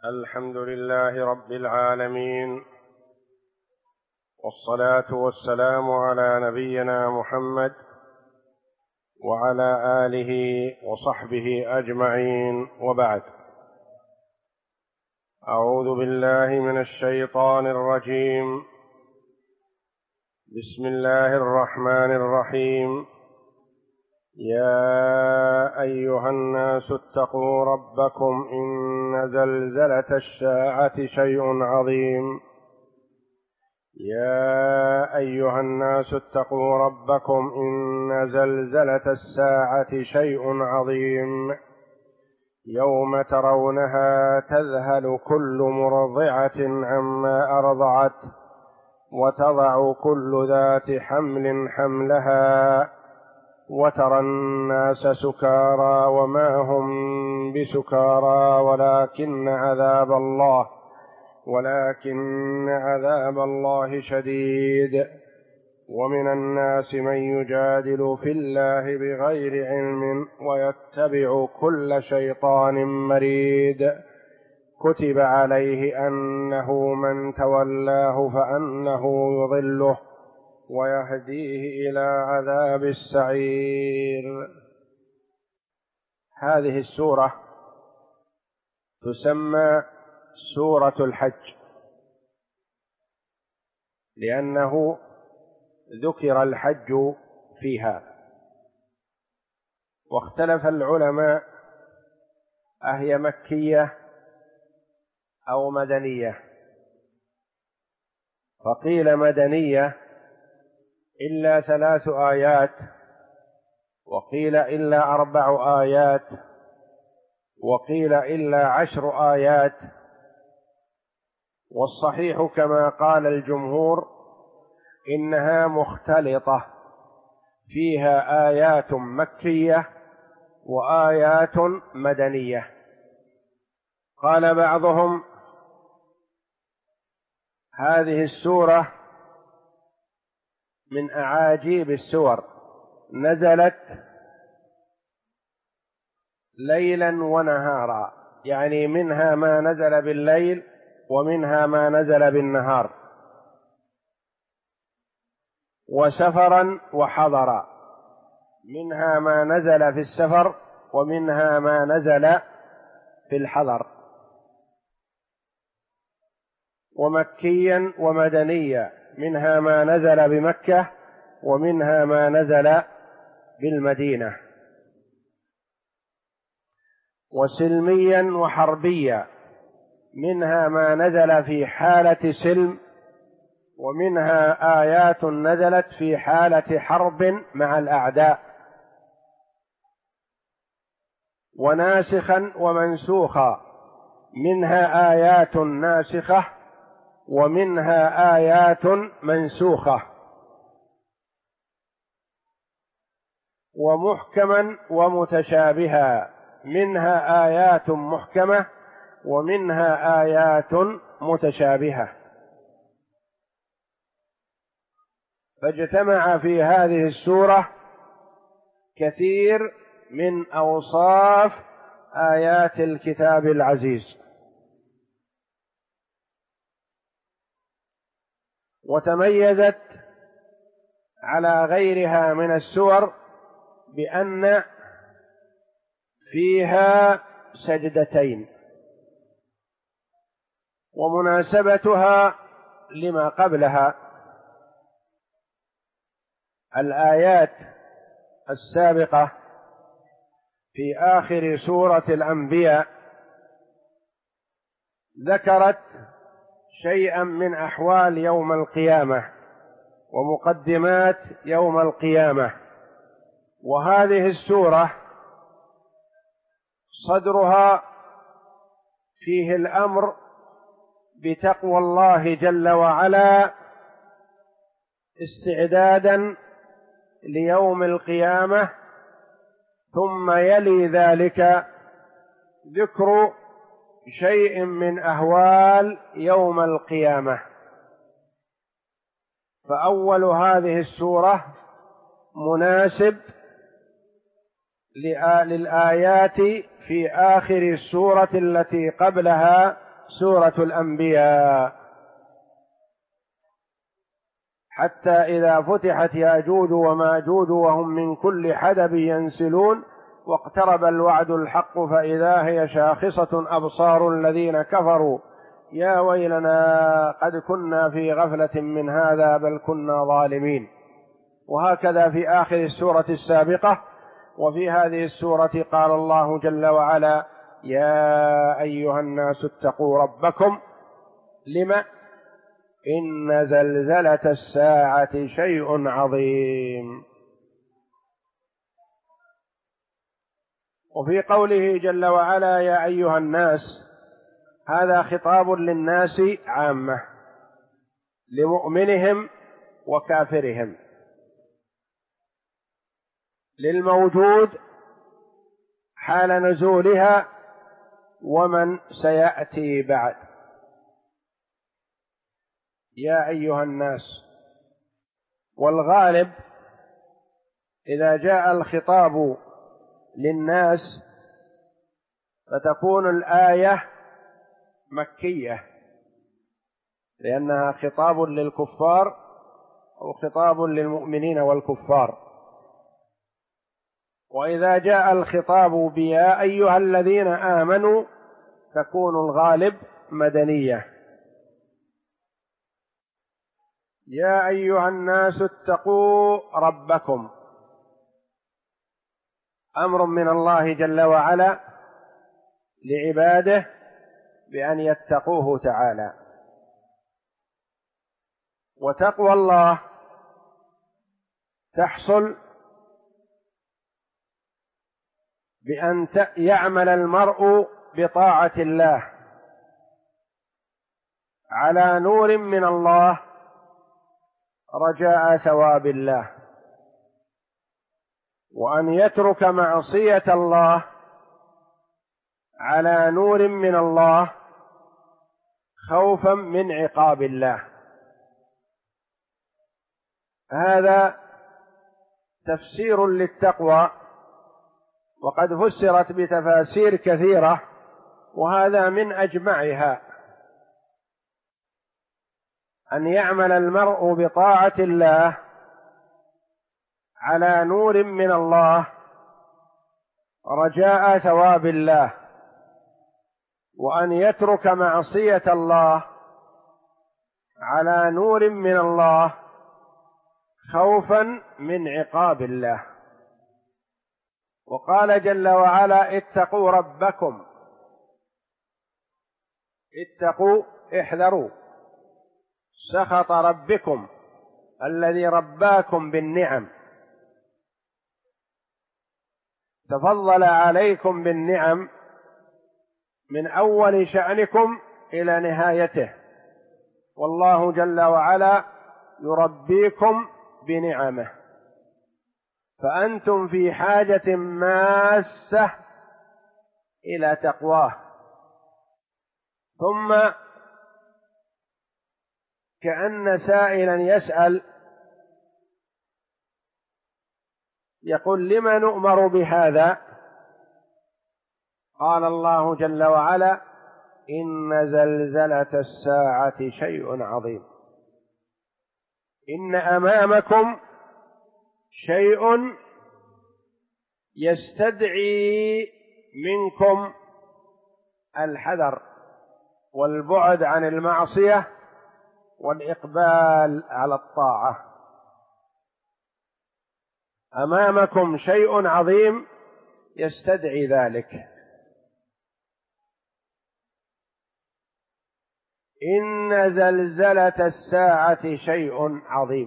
الحمد لله رب العالمين، والصلاة والسلام على نبينا محمد وعلى آله وصحبه أجمعين، وبعد. أعوذ بالله من الشيطان الرجيم. بسم الله الرحمن الرحيم. يا أيها الناس اتقوا ربكم إن زلزلة الساعة شيء عظيم. يا أيها الناس اتقوا ربكم إن زلزلة الساعة شيء عظيم، يوم ترونها تذهل كل مرضعة عما أرضعت وتضع كل ذات حمل حملها وترى الناس سكارى وما هم بسكارى ولكن عذاب الله شديد. ومن الناس من يجادل في الله بغير علم ويتبع كل شيطان مريد، كتب عليه أنه من تولاه فأنه يضله ويهديه إلى عذاب السعير. هذه السورة تسمى سورة الحج، لأنه ذكر الحج فيها. واختلف العلماء أهي مكية أو مدنية، فقيل مدنية إلا 3 آيات، وقيل إلا 4 آيات، وقيل إلا 10 آيات. والصحيح كما قال الجمهور إنها مختلطة، فيها آيات مكية وآيات مدنية. قال بعضهم هذه السورة من أعاجيب السور، نزلت ليلا ونهارا، يعني منها ما نزل بالليل ومنها ما نزل بالنهار، وسفرا وحضرا، منها ما نزل في السفر ومنها ما نزل في الحضر، ومكيا ومدنيا، منها ما نزل بمكة ومنها ما نزل بالمدينة، وسلميا وحربيا، منها ما نزل في حالة سلم ومنها آيات نزلت في حالة حرب مع الأعداء، وناسخا ومنسوخا، منها آيات ناسخة ومنها آيات منسوخة، ومحكما ومتشابها، منها آيات محكمة ومنها آيات متشابهة. فاجتمع في هذه السورة كثير من أوصاف آيات الكتاب العزيز، وتميزت على غيرها من السور بأن فيها سجدتين، ومناسبتها لما قبلها. الآيات السابقة في آخر سورة الأنبياء ذكرت شيئا من أحوال يوم القيامة ومقدمات يوم القيامة، وهذه السورة صدرها فيه الأمر بتقوى الله جل وعلا استعدادا ليوم القيامة، ثم يلي ذلك ذكر شيء من أهوال يوم القيامة. فأول هذه السورة مناسب للآيات في آخر السورة التي قبلها سورة الأنبياء، حتى إذا فتحت يأجوج وماجوج وهم من كل حدب ينسلون واقترب الوعد الحق فإذا هي شاخصة أبصار الذين كفروا يا ويلنا قد كنا في غفلة من هذا بل كنا ظالمين. وهكذا في آخر السورة السابقة. وفي هذه السورة قال الله جل وعلا: يا أيها الناس اتقوا ربكم. لما؟ إن زلزلة الساعة شيء عظيم. وفي قوله جل وعلا: يا أيها الناس، هذا خطاب للناس عامة، لمؤمنهم وكافرهم، للموجود حال نزولها ومن سيأتي بعد. يا أيها الناس. والغالب إذا جاء الخطاب للناس فتكون الآية مكية، لأنها خطاب للكفار أو خطاب للمؤمنين والكفار. وإذا جاء الخطاب بيا أيها الذين آمنوا تكون الغالب مدنية. يا أيها الناس اتقوا ربكم، أمر من الله جل وعلا لعباده بأن يتقوه تعالى. وتقوى الله تحصل بأن يعمل المرء بطاعة الله على نور من الله رجاء ثواب الله، وأن يترك معصية الله على نور من الله خوفا من عقاب الله. هذا تفسير للتقوى، وقد فسرت بتفاسير كثيرة، وهذا من أجمعها: أن يعمل المرء بطاعة الله على نور من الله رجاء ثواب الله، وأن يترك معصية الله على نور من الله خوفا من عقاب الله. وقال جل وعلا: اتقوا ربكم. اتقوا، احذروا سخط ربكم الذي رباكم بالنعم، تفضل عليكم بالنعم من أول شأنكم إلى نهايته، والله جل وعلا يربيكم بنعمه، فأنتم في حاجة ماسة إلى تقواه. ثم كأن سائلا يسأل يقول: لما نؤمر بهذا؟ قال الله جل وعلا: إن زلزلة الساعة شيء عظيم. إن أمامكم شيء يستدعي منكم الحذر والبعد عن المعصية والإقبال على الطاعة. أمامكم شيء عظيم يستدعي ذلك. إن زلزلة الساعة شيء عظيم.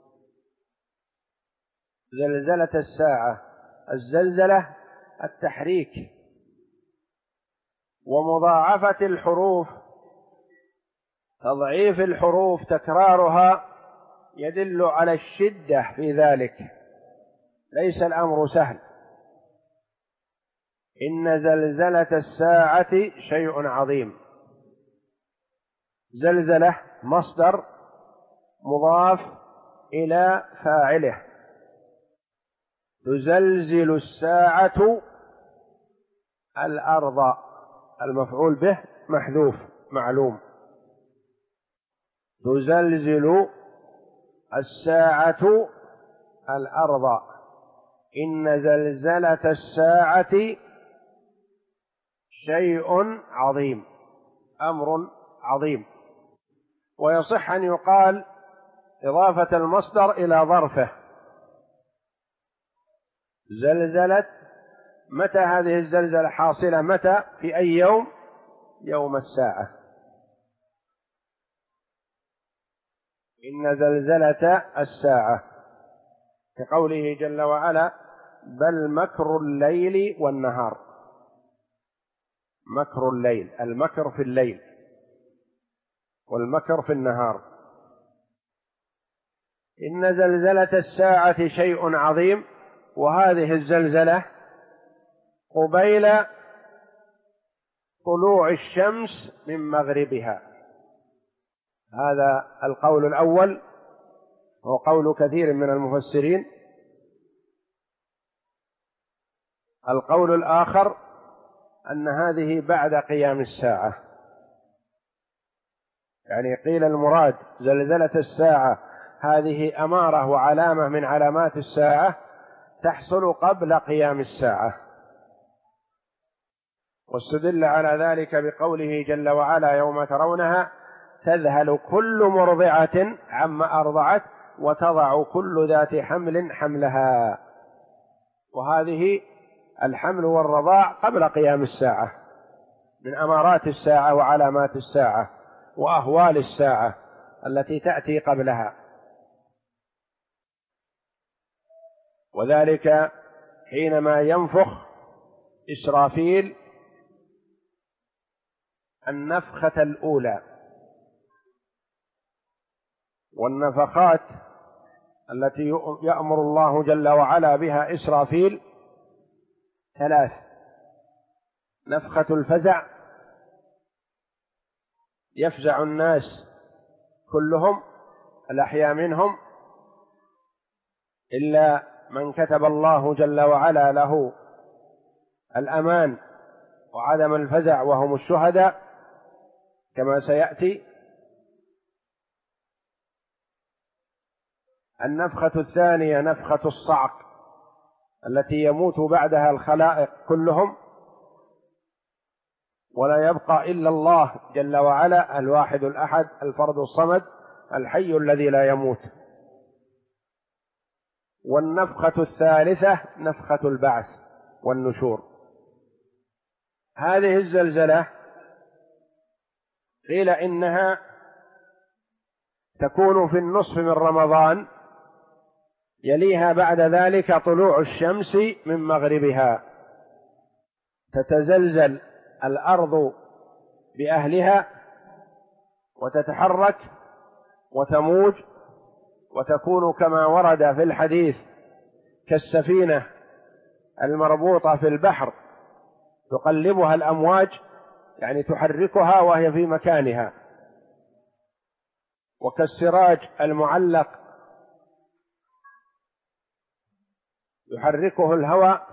زلزلة الساعة، الزلزلة التحريك، ومضاعفة الحروف، تضعيف الحروف تكرارها يدل على الشدة في ذلك، ليس الأمر سهل. إن زلزلة الساعة شيء عظيم. زلزلة مصدر مضاف إلى فاعله، تزلزل الساعة الأرض، المفعول به محذوف معلوم. تزلزل الساعة الأرض إن زلزلة الساعة شيء عظيم، أمر عظيم. ويصح أن يقال إضافة المصدر إلى ظرفه. زلزلت، متى هذه الزلزلة حاصلة؟ متى؟ في أي يوم؟ يوم الساعة. إن زلزلة الساعة، كقوله جل وعلا: بل مكر الليل والنهار. مكر الليل، المكر في الليل والمكر في النهار. إن زلزلة الساعة شيء عظيم، وهذه الزلزلة قبيل طلوع الشمس من مغربها. هذا القول الأول، هو قول كثير من المفسرين. القول الآخر أن هذه بعد قيام الساعة، يعني قيل المراد زلزلة الساعة هذه أمارة وعلامة من علامات الساعة تحصل قبل قيام الساعة. واستدل على ذلك بقوله جل وعلا: يوم ترونها تذهل كل مرضعة عما أرضعت وتضع كل ذات حمل حملها. وهذه الحمل والرضاع قبل قيام الساعة، من أمارات الساعة وعلامات الساعة وأهوال الساعة التي تأتي قبلها. وذلك حينما ينفخ إسرافيل النفخة الأولى. والنفخات التي يأمر الله جل وعلا بها إسرافيل ثلاث: نفخة الفزع، يفزع الناس كلهم الأحياء منهم إلا من كتب الله جل وعلا له الأمان وعدم الفزع وهم الشهداء كما سيأتي. النفخة الثانية نفخة الصعق التي يموت بعدها الخلائق كلهم ولا يبقى إلا الله جل وعلا الواحد الأحد الفرد الصمد الحي الذي لا يموت. والنفخة الثالثة نفخة البعث والنشور. هذه الزلزلة قيل إنها تكون في النصف من رمضان، يليها بعد ذلك طلوع الشمس من مغربها، تتزلزل الأرض بأهلها وتتحرك وتموج وتكون كما ورد في الحديث كالسفينة المربوطة في البحر تقلبها الأمواج، يعني تحركها وهي في مكانها، وكالسراج المعلق يحركه الهواء.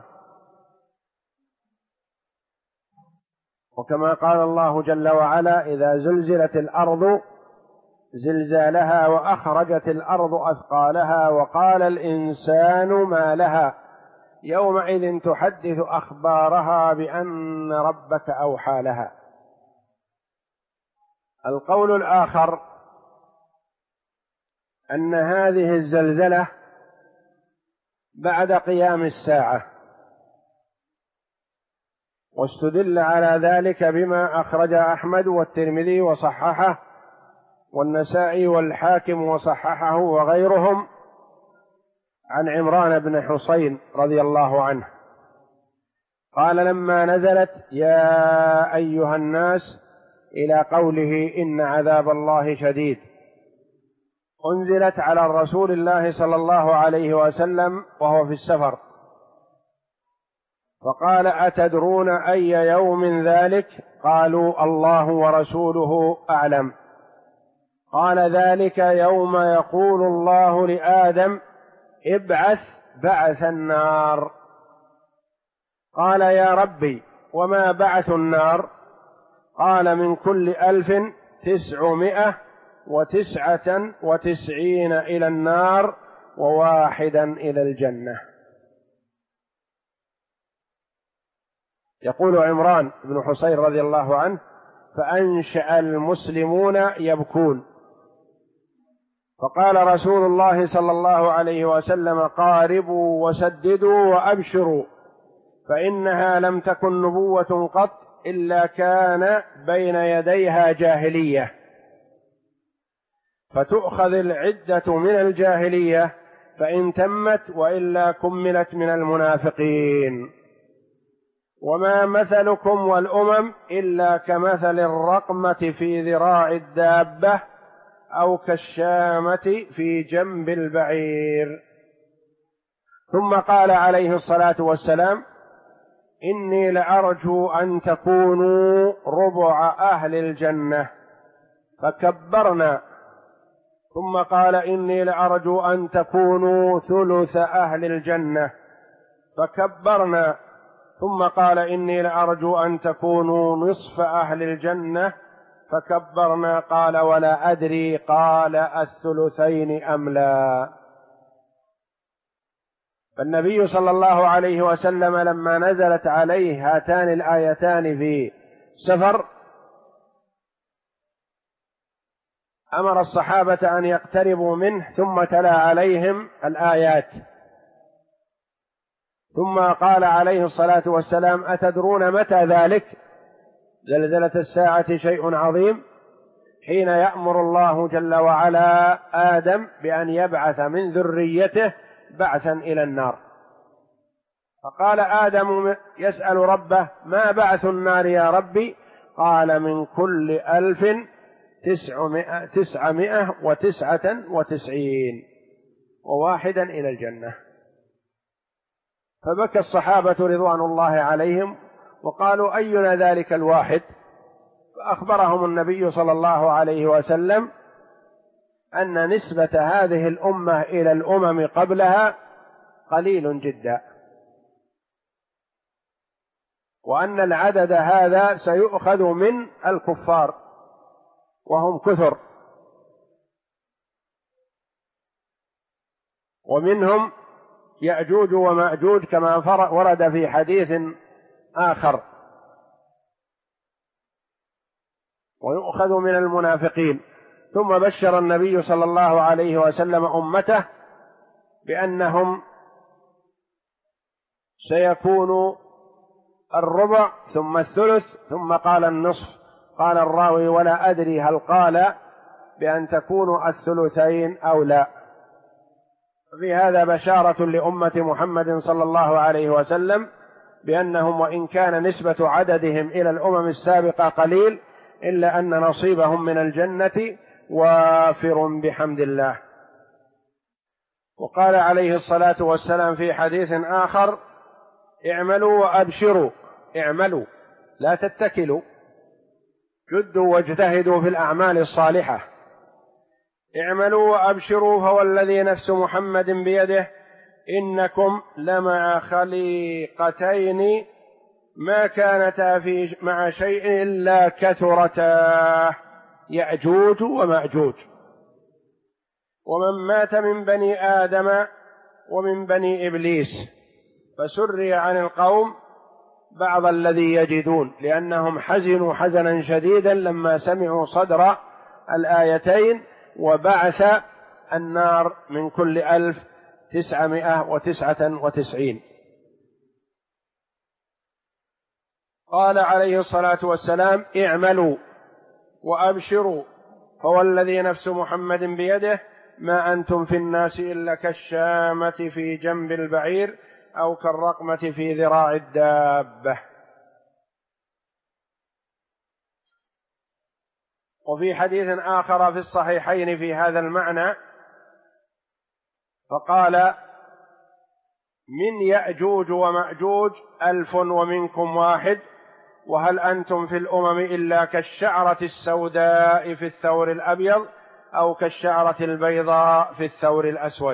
وكما قال الله جل وعلا: إذا زلزلت الأرض زلزالها وأخرجت الأرض أثقالها وقال الإنسان ما لها يومئذ تحدث أخبارها بأن ربك أوحى لها. القول الآخر أن هذه الزلزلة بعد قيام الساعة، واستدل على ذلك بما أخرج أحمد والترمذي وصححه والنسائي والحاكم وصححه وغيرهم عن عمران بن حسين رضي الله عنه قال: لما نزلت يا أيها الناس إلى قوله إن عذاب الله شديد، أنزلت على رسول الله صلى الله عليه وسلم وهو في السفر، فقال: أتدرون أي يوم ذلك؟ قالوا: الله ورسوله أعلم. قال: ذلك يوم يقول الله لآدم ابعث بعث النار. قال: يا ربي وما بعث النار؟ قال من كل 1999 إلى النار وواحدا إلى الجنة. يقول عمران بن حصين رضي الله عنه: فأنشأ المسلمون يبكون، فقال رسول الله صلى الله عليه وسلم: قاربوا وسددوا وأبشروا، فإنها لم تكن نبوة قط إلا كان بين يديها جاهلية، فتؤخذ العدة من الجاهلية فإن تمت، وإلا كملت من المنافقين. وما مثلكم والأمم إلا كمثل الرقمة في ذراع الدابة أو كالشامة في جنب البعير. ثم قال عليه الصلاة والسلام: إني لأرجو أن تكونوا ربع أهل الجنة، فكبرنا. ثم قال: إني لأرجو أن تكونوا ثلث أهل الجنة، فكبرنا. ثم قال: إني لأرجو أن تكونوا نصف أهل الجنة، فكبرنا. قال: ولا أدري قال الثلثين أم لا. فالنبي صلى الله عليه وسلم لما نزلت عليه هاتان الآيتان في سفر أمر الصحابة أن يقتربوا منه، ثم تلا عليهم الآيات، ثم قال عليه الصلاة والسلام: أتدرون متى ذلك؟ زلزلة الساعة شيء عظيم، حين يأمر الله جل وعلا آدم بأن يبعث من ذريته بعثا إلى النار. فقال آدم يسأل ربه: ما بعث النار يا ربي؟ قال: من كل 1999 وواحدا إلى الجنة. فبكى الصحابة رضوان الله عليهم وقالوا: أينا ذلك الواحد؟ فأخبرهم النبي صلى الله عليه وسلم أن نسبة هذه الأمة إلى الأمم قبلها قليل جدا، وأن العدد هذا سيؤخذ من الكفار وهم كثر، ومنهم يأجوج ومأجوج كما ورد في حديث آخر، ويؤخذ من المنافقين. ثم بشر النبي صلى الله عليه وسلم أمته بأنهم سيكون الربع ثم الثلث ثم قال النصف. قال الراوي: ولا أدري هل قال بأن تكونوا الثلثين أو لا. في هذا بشارة لأمة محمد صلى الله عليه وسلم بأنهم وإن كان نسبة عددهم إلى الأمم السابقة قليل، إلا أن نصيبهم من الجنة وافر بحمد الله. وقال عليه الصلاة والسلام في حديث آخر: اعملوا وأبشروا. اعملوا، لا تتكلوا، جدوا واجتهدوا في الأعمال الصالحة. اعملوا وأبشروا، فوالذي نفس محمد بيده إنكم لمع خليقتين ما كانتا مع شيء إلا كثرتا، يأجوج ومأجوج. ومن مات من بني آدم ومن بني إبليس فسري عن القوم بعض الذي يجدون، لأنهم حزنوا حزنا شديدا لما سمعوا صدر الآيتين وبعث النار من كل 1999. قال عليه الصلاة والسلام: اعملوا وأبشروا، فوالذي نفس محمد بيده ما أنتم في الناس إلا كالشامة في جنب البعير أو كالرقمة في ذراع الدابة. وفي حديث آخر في الصحيحين في هذا المعنى فقال: من يأجوج ومأجوج 1000 ومنكم واحد، وهل أنتم في الأمم إلا كالشعرة السوداء في الثور الأبيض أو كالشعرة البيضاء في الثور الأسود.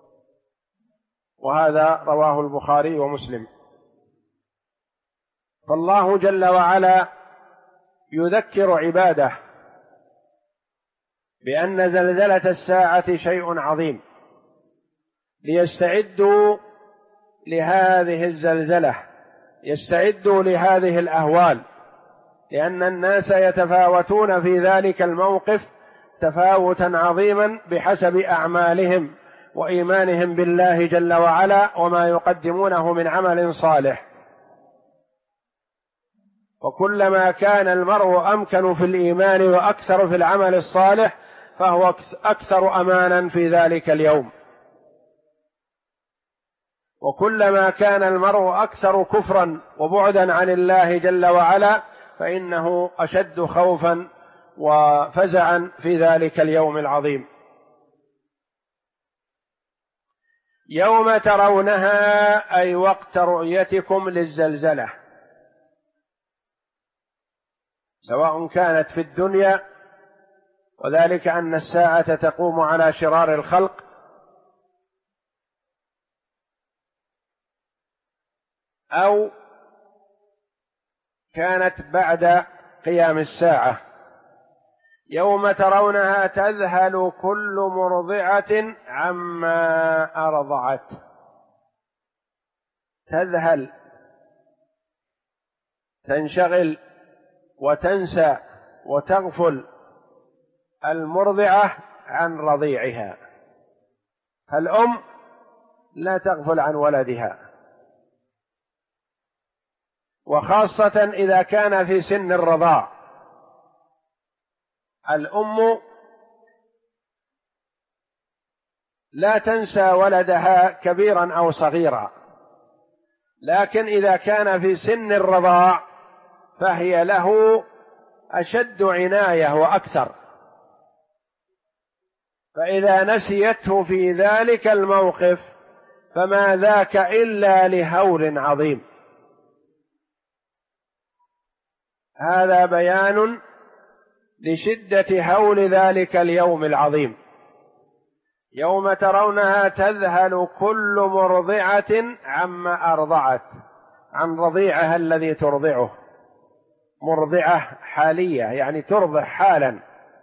وهذا رواه البخاري ومسلم. فالله جل وعلا يذكر عباده بأن زلزلة الساعة شيء عظيم، ليستعدوا لهذه الزلزلة، يستعدوا لهذه الأهوال، لأن الناس يتفاوتون في ذلك الموقف تفاوتا عظيما بحسب أعمالهم وإيمانهم بالله جل وعلا وما يقدمونه من عمل صالح. وكلما كان المرء أمكن في الإيمان وأكثر في العمل الصالح فهو أكثر أمانا في ذلك اليوم، وكلما كان المرء أكثر كفرا وبعدا عن الله جل وعلا فإنه أشد خوفا وفزعا في ذلك اليوم العظيم. يوم ترونها أي وقت رؤيتكم للزلزلة، سواء كانت في الدنيا، وذلك أن الساعة تقوم على شرار الخلق، أو كانت بعد قيام الساعة. يوم ترونها تذهل كل مرضعة عما أرضعت. تذهل، تنشغل وتنسى وتغفل المرضعة عن رضيعها، فالأم لا تغفل عن ولدها، وخاصة إذا كان في سن الرضاع. الأم لا تنسى ولدها كبيرا أو صغيرا، لكن إذا كان في سن الرضاع فهي له أشد عناية وأكثر، فإذا نسيته في ذلك الموقف فما ذاك إلا لهول عظيم. هذا بيان لشدة هول ذلك اليوم العظيم. يوم ترونها تذهل كل مرضعة عما أرضعت، عن رضيعها الذي ترضعه، مرضعة حالية يعني ترضع حالا.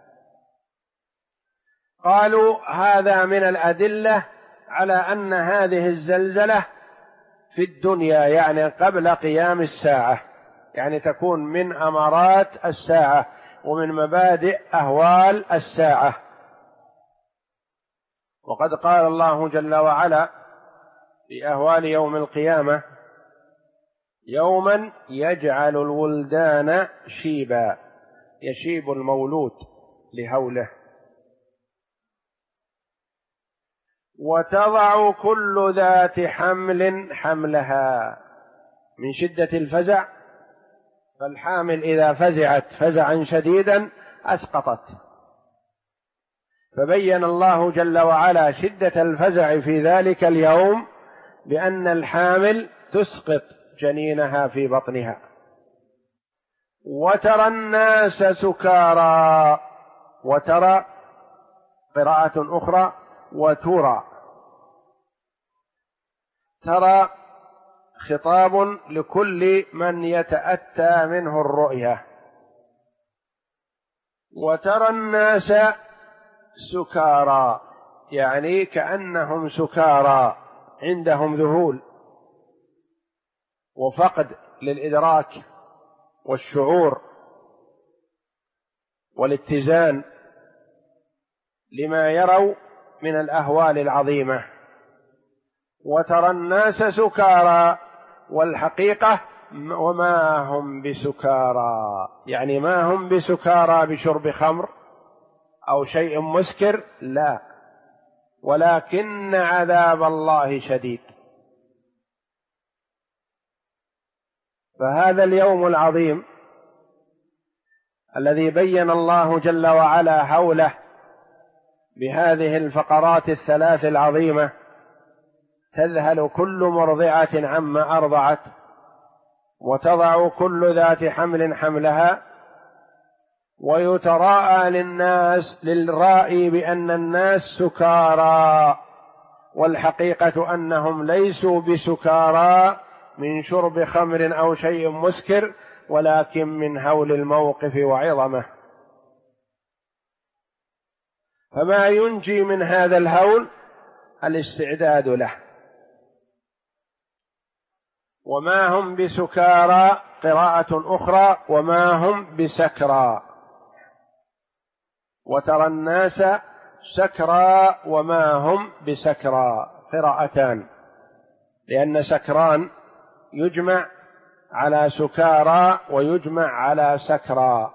قالوا هذا من الأدلة على أن هذه الزلزلة في الدنيا، يعني قبل قيام الساعة، يعني تكون من أمارات الساعة ومن مبادئ أهوال الساعة. وقد قال الله جل وعلا في أهوال يوم القيامة: يوما يجعل الولدان شيبا، يشيب المولود لهوله. وتضع كل ذات حمل حملها، من شدة الفزع، فالحامل إذا فزعت فزعا شديدا أسقطت، فبين الله جل وعلا شدة الفزع في ذلك اليوم بأن الحامل تسقط جنينها في بطنها. وترى الناس سكارى، وترى قراءة أخرى وترى، ترى خطاب لكل من يتأتى منه الرؤية. وترى الناس سكارى، يعني كأنهم سكارى، عندهم ذهول وفقد للإدراك والشعور والاتزان لما يروا من الأهوال العظيمة. وترى الناس سكارى، والحقيقة وما هم بسكارى، يعني ما هم بسكارى بشرب خمر أو شيء مسكر، لا، ولكن عذاب الله شديد. فهذا اليوم العظيم الذي بين الله جل وعلا هوله بهذه الفقرات الثلاث العظيمة: تذهل كل مرضعة عما أرضعت، وتضع كل ذات حمل حملها، ويتراءى للناس للرائي بأن الناس سكارى، والحقيقة أنهم ليسوا بسكارى من شرب خمر أو شيء مسكر، ولكن من هول الموقف وعظمه. فما ينجي من هذا الهول الاستعداد له. وما هم بسكارى، قراءة أخرى وما هم بسكرى، وترى الناس سكرى وما هم بسكرى، قراءتان، لأن سكران يجمع على سكارى ويجمع على سكرى.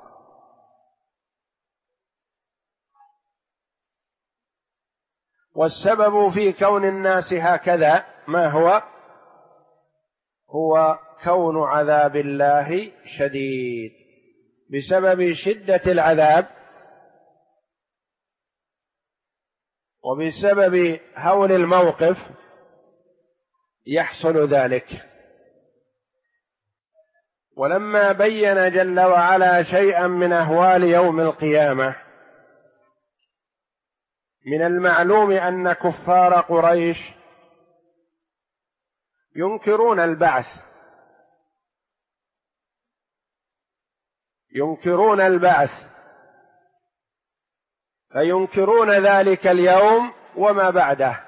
والسبب في كون الناس هكذا ما هو؟ هو كون عذاب الله شديد. بسبب شدة العذاب وبسبب هول الموقف يحصل ذلك. ولما بين جل وعلا شيئا من أهوال يوم القيامة، من المعلوم أن كفار قريش ينكرون البعث، ينكرون البعث، فينكرون ذلك اليوم وما بعده.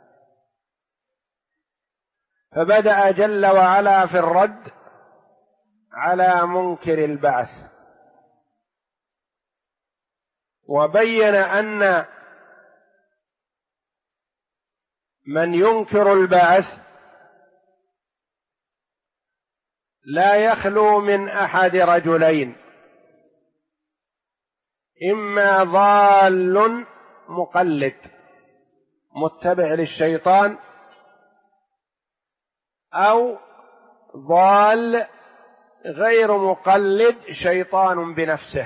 فبدأ جل وعلا في الرد على منكر البعث، وبين أن من ينكر البعث لا يخلو من أحد رجلين: إما ضال مقلد متبع للشيطان، أو ضال غير مقلد شيطان بنفسه.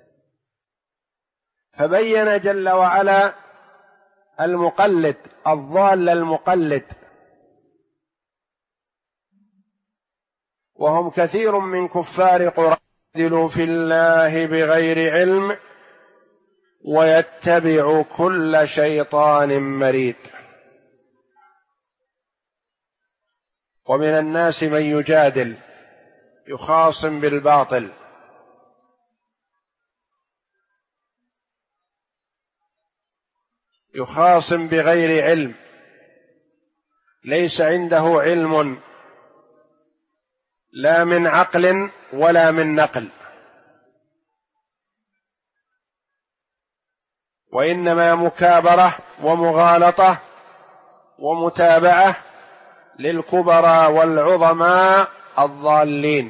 فبين جل وعلا المقلد، الضال المقلد، وهم كثير من كفار قريش يجادلوا في الله بغير علم ويتبع كل شيطان مريد. ومن الناس من يجادل يخاصم بالباطل، يخاصم بغير علم، ليس عنده علم لا من عقل ولا من نقل، وإنما مكابرة ومغالطة ومتابعة للكبراء والعظماء الضالين.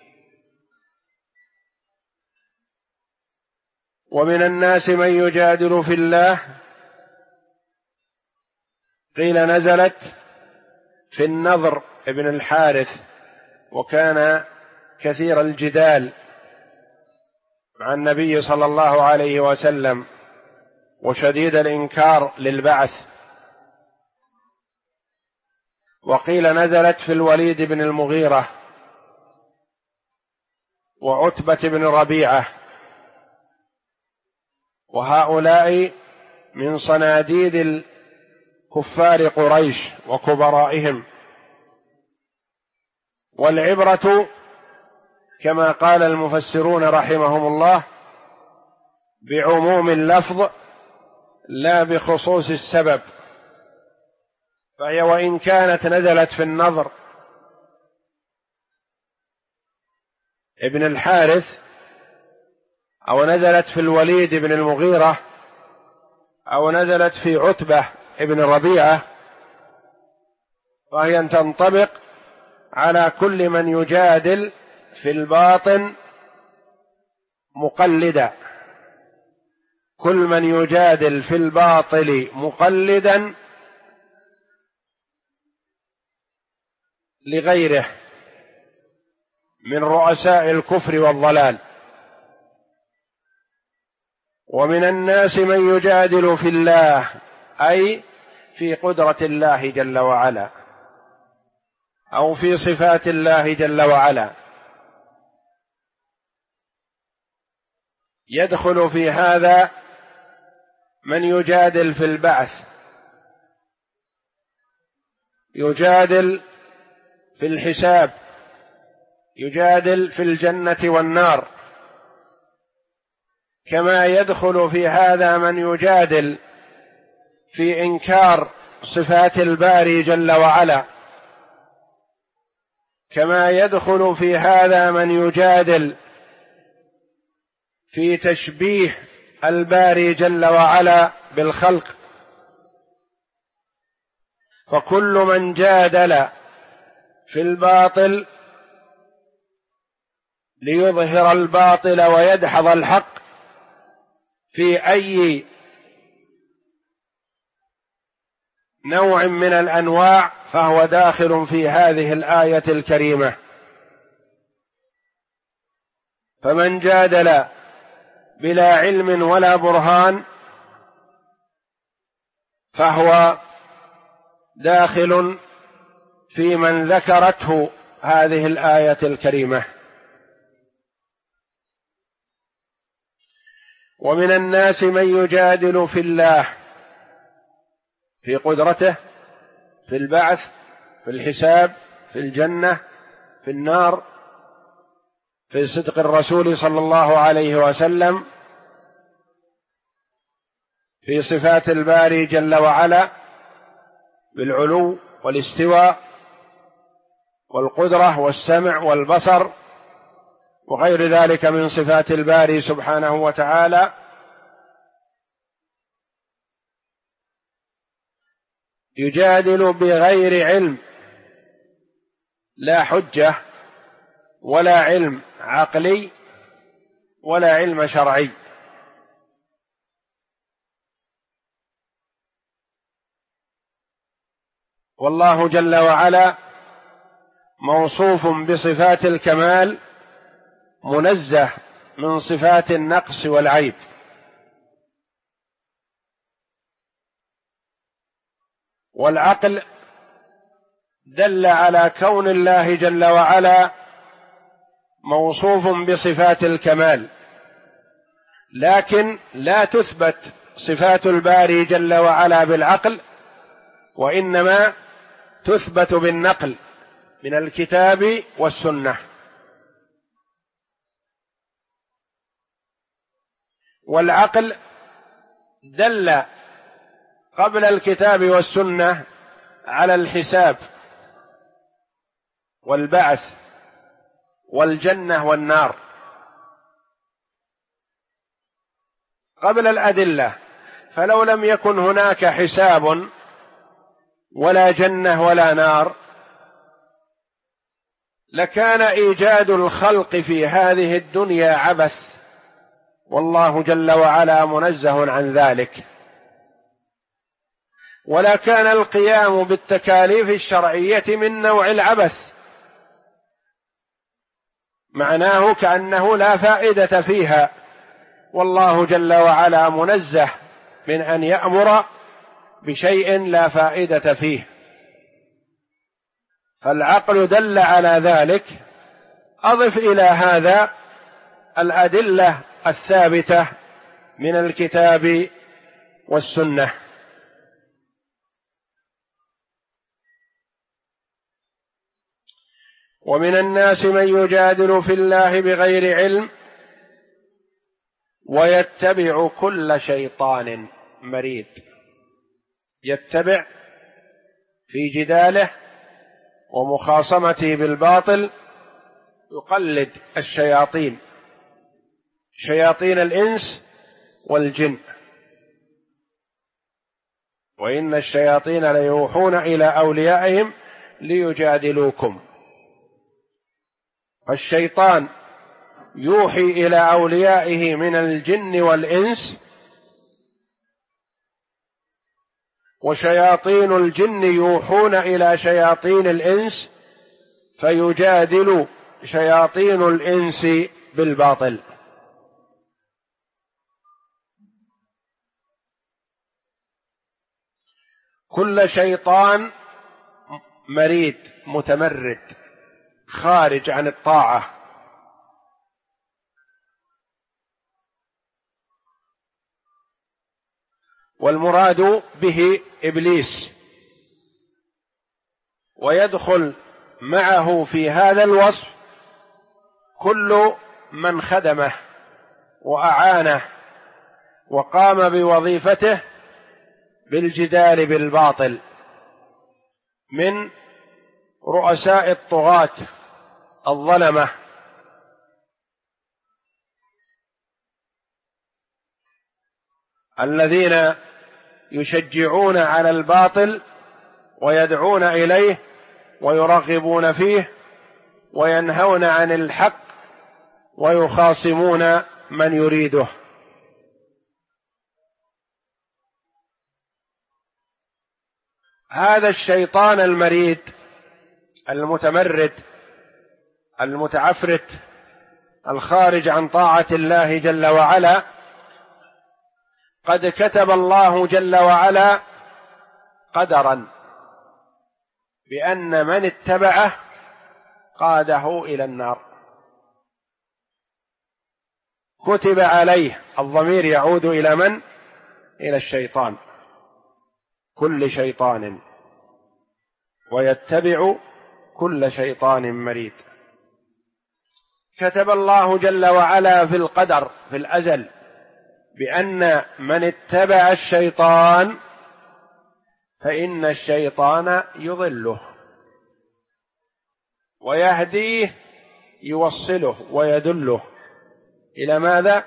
ومن الناس من يجادل في الله، قيل نزلت في النضر ابن الحارث، وكان كثير الجدال مع النبي صلى الله عليه وسلم وشديد الإنكار للبعث. وقيل نزلت في الوليد بن المغيرة وعتبة بن ربيعة، وهؤلاء من صناديد كفار قريش وكبرائهم. والعبرة كما قال المفسرون رحمهم الله بعموم اللفظ لا بخصوص السبب. فهي وإن كانت نزلت في النضر ابن الحارث، أو نزلت في الوليد بن المغيرة، أو نزلت في عتبة ابن ربيعة، فهي تنطبق على كل من يجادل في الباطن مقلدا، كل من يجادل في الباطل مقلدا لغيره من رؤساء الكفر والضلال. ومن الناس من يجادل في الله، أي في قدرة الله جل وعلا، أو في صفات الله جل وعلا. يدخل في هذا من يجادل في البعث، يجادل في الحساب، يجادل في الجنة والنار، كما يدخل في هذا من يجادل في إنكار صفات الباري جل وعلا، كما يدخل في هذا من يجادل في تشبيه الباري جل وعلا بالخلق. فكل من جادل في الباطل ليظهر الباطل ويدحض الحق في أي نوع من الأنواع فهو داخل في هذه الآية الكريمة. فمن جادل بلا علم ولا برهان فهو داخل في من ذكرته هذه الآية الكريمة. ومن الناس من يجادل في الله في قدرته، في البعث، في الحساب، في الجنة، في النار، في صدق الرسول صلى الله عليه وسلم، في صفات الباري جل وعلا بالعلو والاستواء والقدرة والسمع والبصر وغير ذلك من صفات الباري سبحانه وتعالى. يجادل بغير علم، لا حجة ولا علم عقلي ولا علم شرعي. والله جل وعلا موصوف بصفات الكمال، منزه من صفات النقص والعيب. والعقل دل على كون الله جل وعلا موصوف بصفات الكمال، لكن لا تثبت صفات الباري جل وعلا بالعقل، وإنما تثبت بالنقل من الكتاب والسنة. والعقل دل قبل الكتاب والسنة على الحساب والبعث والجنة والنار قبل الأدلة. فلو لم يكن هناك حساب ولا جنة ولا نار لكان إيجاد الخلق في هذه الدنيا عبث، والله جل وعلا منزه عن ذلك. ولا كان القيام بالتكاليف الشرعية من نوع العبث، معناه كأنه لا فائدة فيها، والله جل وعلا منزه من أن يأمر بشيء لا فائدة فيه. فالعقل دل على ذلك. أضف إلى هذا الأدلة الثابتة من الكتاب والسنة. ومن الناس من يجادل في الله بغير علم ويتبع كل شيطان مريد. يتبع في جداله ومخاصمته بالباطل، يقلد الشياطين، شياطين الإنس والجن، وإن الشياطين ليوحون إلى أوليائهم ليجادلوكم. فالشيطان يوحي إلى أوليائه من الجن والإنس، وشياطين الجن يوحون إلى شياطين الإنس فيجادل شياطين الإنس بالباطل. كل شيطان مريد متمرد خارج عن الطاعة. والمراد به إبليس، ويدخل معه في هذا الوصف كل من خدمه وأعانه وقام بوظيفته بالجدال بالباطل من رؤساء الطغاة الظلمة الذين يشجعون على الباطل ويدعون إليه ويرغبون فيه وينهون عن الحق ويخاصمون من يريده. هذا الشيطان المريد المتمرد المتعفرت الخارج عن طاعة الله جل وعلا قد كتب الله جل وعلا قدرا بأن من اتبعه قاده إلى النار. كتب عليه، الضمير يعود إلى من؟ إلى الشيطان، كل شيطان، ويتبع كل شيطان مريد. كتب الله جل وعلا في القدر في الأزل بأن من اتبع الشيطان فإن الشيطان يضله ويهديه، يوصله ويدله إلى ماذا؟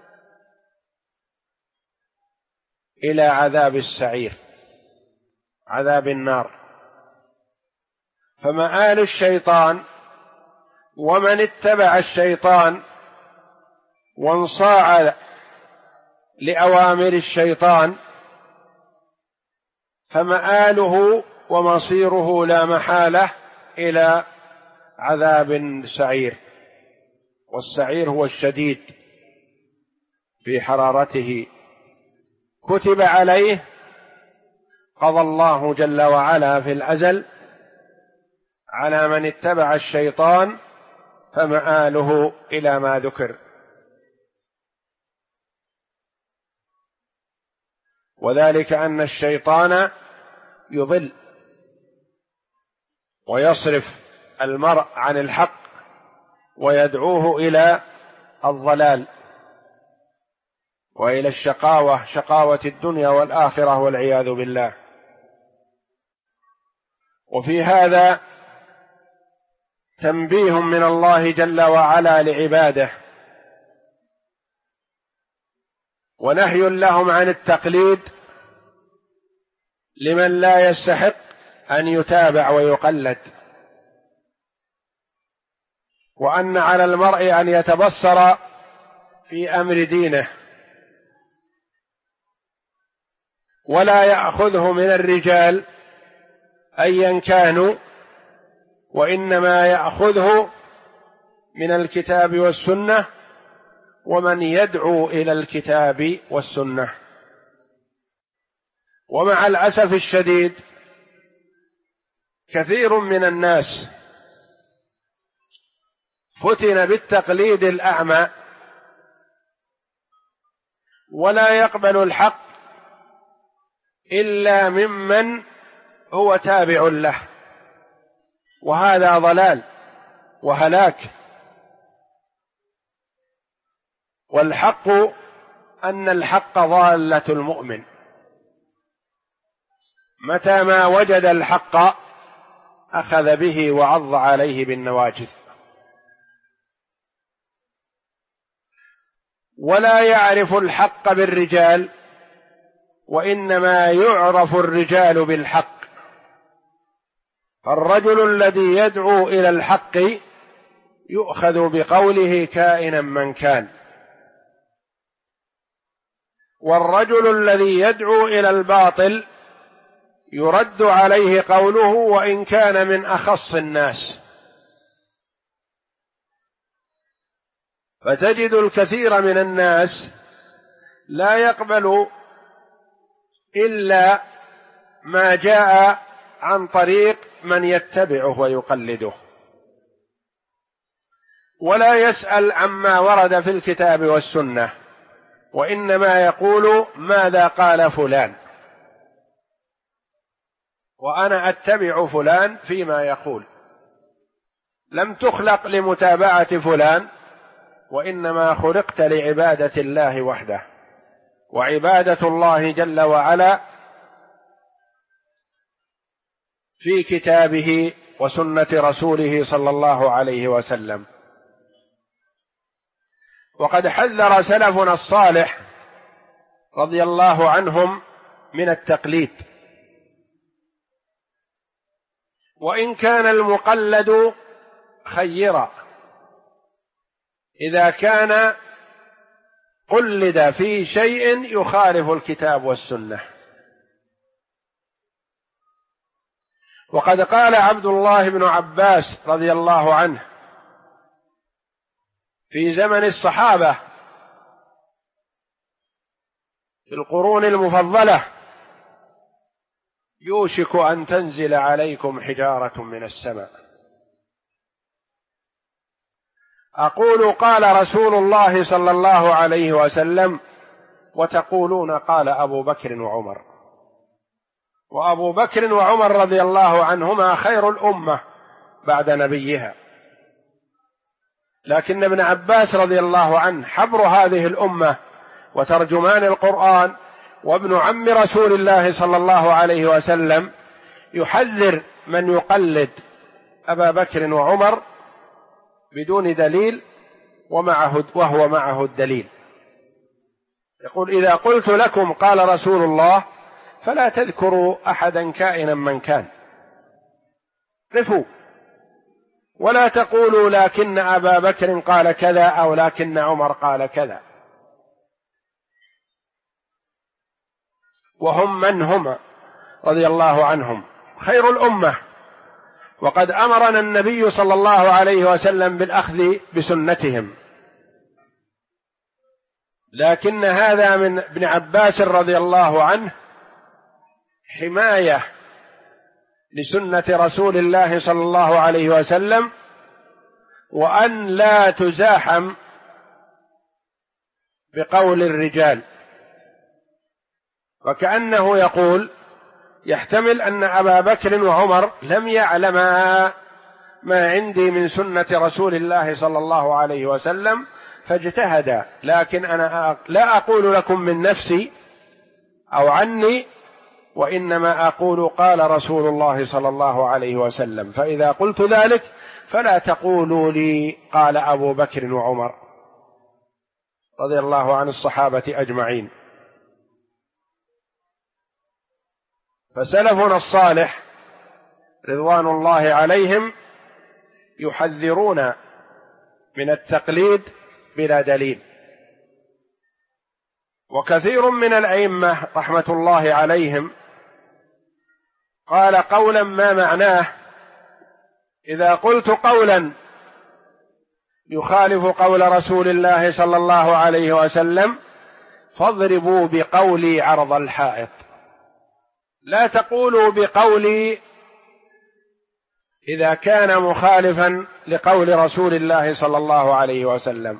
إلى عذاب السعير، عذاب النار. فمآل الشيطان ومن اتبع الشيطان وانصاع لأوامر الشيطان فمآله ومصيره لا محالة إلى عذاب سعير، والسعير هو الشديد في حرارته. كتب عليه، قضى الله جل وعلا في الأزل على من اتبع الشيطان فمآله إلى ما ذكر. وذلك أن الشيطان يضل ويصرف المرء عن الحق ويدعوه إلى الضلال وإلى الشقاوة، شقاوة الدنيا والآخرة والعياذ بالله. وفي هذا تنبيه من الله جل وعلا لعباده ونهي لهم عن التقليد لمن لا يستحق أن يتابع ويقلد، وأن على المرء أن يتبصر في أمر دينه ولا يأخذه من الرجال أيا كانوا، وإنما يأخذه من الكتاب والسنة ومن يدعو إلى الكتاب والسنة. ومع الأسف الشديد كثير من الناس فتن بالتقليد الأعمى ولا يقبل الحق إلا ممن هو تابع له، وهذا ضلال وهلاك. والحق أن الحق ضالة المؤمن، متى ما وجد الحق أخذ به وعض عليه بالنواجذ. ولا يعرف الحق بالرجال، وإنما يعرف الرجال بالحق. الرجل الذي يدعو إلى الحق يؤخذ بقوله كائنا من كان، والرجل الذي يدعو إلى الباطل يرد عليه قوله وإن كان من أخص الناس. فتجد الكثير من الناس لا يقبل إلا ما جاء عن طريق من يتبعه ويقلده، ولا يسأل عما ورد في الكتاب والسنة، وإنما يقول ماذا قال فلان، وأنا أتبع فلان فيما يقول. لم تخلق لمتابعة فلان، وإنما خلقت لعبادة الله وحده. وعبادة الله جل وعلا في كتابه وسنة رسوله صلى الله عليه وسلم. وقد حذر سلفنا الصالح رضي الله عنهم من التقليد، وإن كان المقلد خيرا إذا كان قلد في شيء يخالف الكتاب والسنة. وقد قال عبد الله بن عباس رضي الله عنه في زمن الصحابة في القرون المفضلة: يوشك أن تنزل عليكم حجارة من السماء. أقول قال رسول الله صلى الله عليه وسلم، وتقولون قال أبو بكر وعمر. وأبو بكر وعمر رضي الله عنهما خير الأمة بعد نبيها، لكن ابن عباس رضي الله عنه حبر هذه الأمة وترجمان القرآن وابن عم رسول الله صلى الله عليه وسلم يحذر من يقلد أبا بكر وعمر بدون دليل وهو معه الدليل. يقول: إذا قلت لكم قال رسول الله فلا تذكروا أحدا كائنا من كان، قفوا، ولا تقولوا لكن أبا بكر قال كذا أو لكن عمر قال كذا. وهم من هم رضي الله عنهم خير الأمة، وقد أمرنا النبي صلى الله عليه وسلم بالأخذ بسنتهم. لكن هذا من ابن عباس رضي الله عنه حماية لسنة رسول الله صلى الله عليه وسلم، وأن لا تزاحم بقول الرجال. وكأنه يقول: يحتمل أن أبا بكر وعمر لم يعلما ما عندي من سنة رسول الله صلى الله عليه وسلم فاجتهدا، لكن أنا لا أقول لكم من نفسي أو عني، وإنما أقول قال رسول الله صلى الله عليه وسلم. فإذا قلت ذلك فلا تقولوا لي قال أبو بكر وعمر رضي الله عن الصحابة أجمعين. فسلفنا الصالح رضوان الله عليهم يحذرون من التقليد بلا دليل. وكثير من الأئمة رحمة الله عليهم قال قولا ما معناه: إذا قلت قولا يخالف قول رسول الله صلى الله عليه وسلم فاضربوا بقولي عرض الحائط، لا تقولوا بقولي إذا كان مخالفا لقول رسول الله صلى الله عليه وسلم.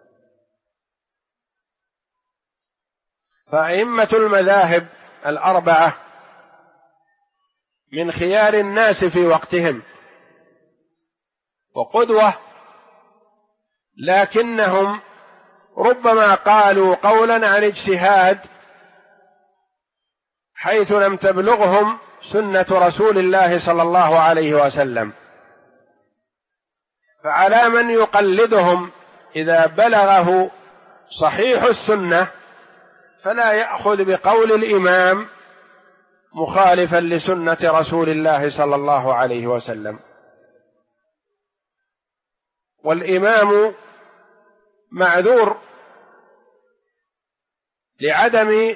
فأئمة المذاهب الأربعة من خيار الناس في وقتهم وقدوة، لكنهم ربما قالوا قولا عن اجتهاد حيث لم تبلغهم سنة رسول الله صلى الله عليه وسلم. فعلى من يقلدهم إذا بلغه صحيح السنة فلا يأخذ بقول الإمام مخالفا لسنة رسول الله صلى الله عليه وسلم. والإمام معذور لعدم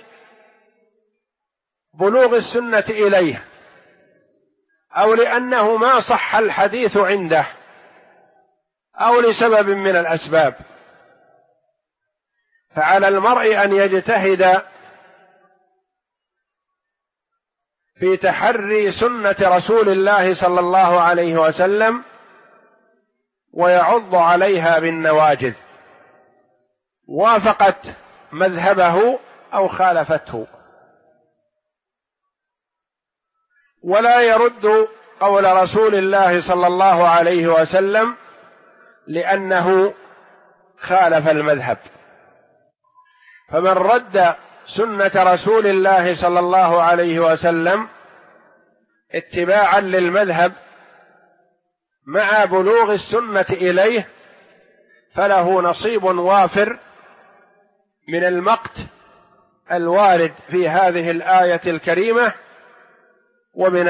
بلوغ السنة إليه، أو لأنه ما صح الحديث عنده، أو لسبب من الأسباب. فعلى المرء أن يجتهد في تحري سنة رسول الله صلى الله عليه وسلم ويعض عليها بالنواجذ، وافقت مذهبه أو خالفته، ولا يرد قول رسول الله صلى الله عليه وسلم لأنه خالف المذهب. فمن رد سنة رسول الله صلى الله عليه وسلم اتباعا للمذهب مع بلوغ السنة إليه فله نصيب وافر من المقت الوارد في هذه الآية الكريمة. ومن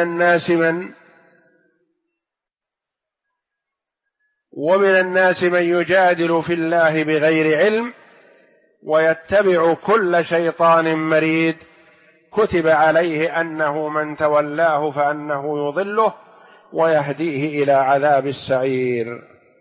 الناس من يجادل في الله بغير علم ويتبع كل شيطان مريد كتب عليه أنه من تولاه فأنه يضله ويهديه إلى عذاب السعير.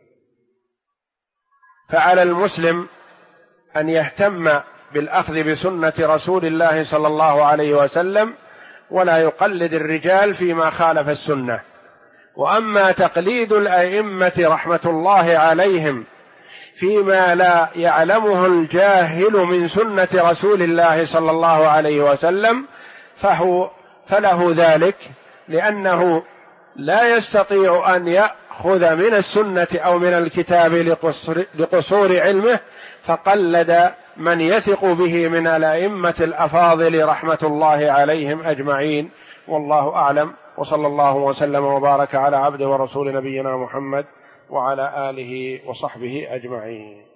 فعلى المسلم أن يهتم بالأخذ بسنة رسول الله صلى الله عليه وسلم ولا يقلد الرجال فيما خالف السنة. وأما تقليد الأئمة رحمة الله عليهم فيما لا يعلمه الجاهل من سنة رسول الله صلى الله عليه وسلم فله ذلك، لأنه لا يستطيع أن يأخذ من السنة أو من الكتاب لقصور علمه، فقلد من يثق به من الأئمة الأفاضل رحمة الله عليهم أجمعين. والله أعلم، وصلى الله وسلم وبارك على عبد ورسول نبينا محمد وعلى آله وصحبه أجمعين.